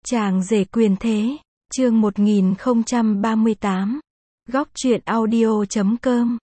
Chàng rể quyền thế, chương 1038. Góc truyện audio.com.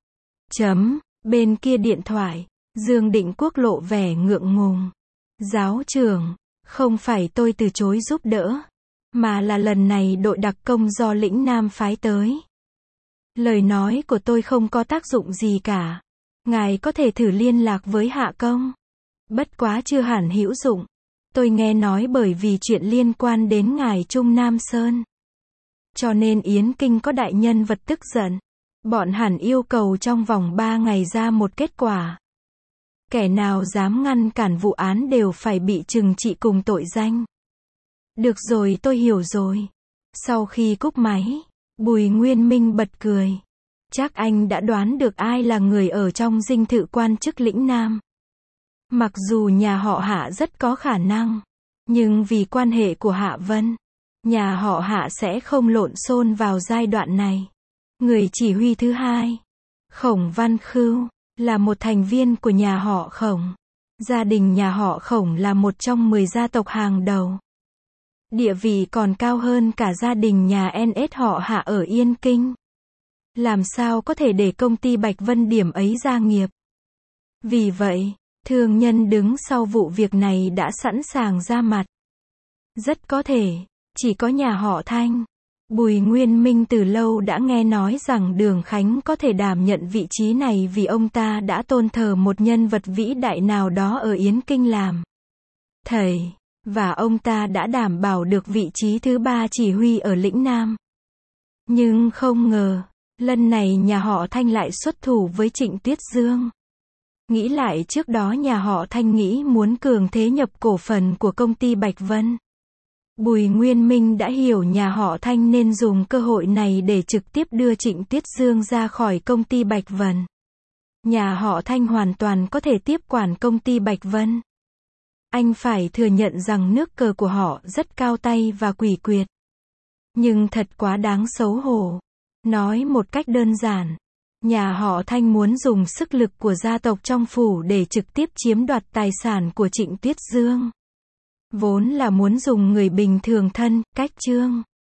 Bên kia điện thoại, Dương Định Quốc lộ vẻ ngượng ngùng. Giáo trưởng, không phải tôi từ chối giúp đỡ, mà là lần này đội đặc công do lĩnh Nam phái tới. Lời nói của tôi không có tác dụng gì cả. Ngài có thể thử liên lạc với Hạ Công. Bất quá chưa hẳn hữu dụng. Tôi nghe nói bởi vì chuyện liên quan đến ngài Trung Nam Sơn. Cho nên Yến Kinh có đại nhân vật tức giận. Bọn hẳn yêu cầu trong vòng 3 ngày ra một kết quả. Kẻ nào dám ngăn cản vụ án đều phải bị trừng trị cùng tội danh. Được rồi, tôi hiểu rồi. Sau khi cúp máy, Bùi Nguyên Minh bật cười. Chắc anh đã đoán được ai là người ở trong dinh thự quan chức lĩnh Nam. Mặc dù nhà họ Hạ rất có khả năng, nhưng vì quan hệ của Hạ Vân, nhà họ Hạ sẽ không lộn xộn vào giai đoạn này. Người chỉ huy thứ hai, Khổng Văn Khưu, là một thành viên của nhà họ Khổng. Gia đình nhà họ Khổng là một trong 10 gia tộc hàng đầu. Địa vị còn cao hơn cả gia đình nhà NS họ Hạ ở Yên Kinh. Làm sao có thể để công ty Bạch Vân điểm ấy ra nghiệp? Vì vậy, thương nhân đứng sau vụ việc này đã sẵn sàng ra mặt. Rất có thể, chỉ có nhà họ Thanh. Bùi Nguyên Minh từ lâu đã nghe nói rằng Đường Khánh có thể đảm nhận vị trí này vì ông ta đã tôn thờ một nhân vật vĩ đại nào đó ở Yến Kinh làm thầy, và ông ta đã đảm bảo được vị trí thứ 3 chỉ huy ở lĩnh Nam. Nhưng không ngờ, lần này nhà họ Thanh lại xuất thủ với Trịnh Tuyết Dương. Nghĩ lại trước đó nhà họ Thanh nghĩ muốn cường thế nhập cổ phần của công ty Bạch Vân. Bùi Nguyên Minh đã hiểu nhà họ Thanh nên dùng cơ hội này để trực tiếp đưa Trịnh Tuyết Dương ra khỏi công ty Bạch Vân. Nhà họ Thanh hoàn toàn có thể tiếp quản công ty Bạch Vân. Anh phải thừa nhận rằng nước cờ của họ rất cao tay và quỷ quyệt. Nhưng thật quá đáng xấu hổ. Nói một cách đơn giản, nhà họ Thanh muốn dùng sức lực của gia tộc trong phủ để trực tiếp chiếm đoạt tài sản của Trịnh Tuyết Dương. Vốn là muốn dùng người bình thường thân, cách Trương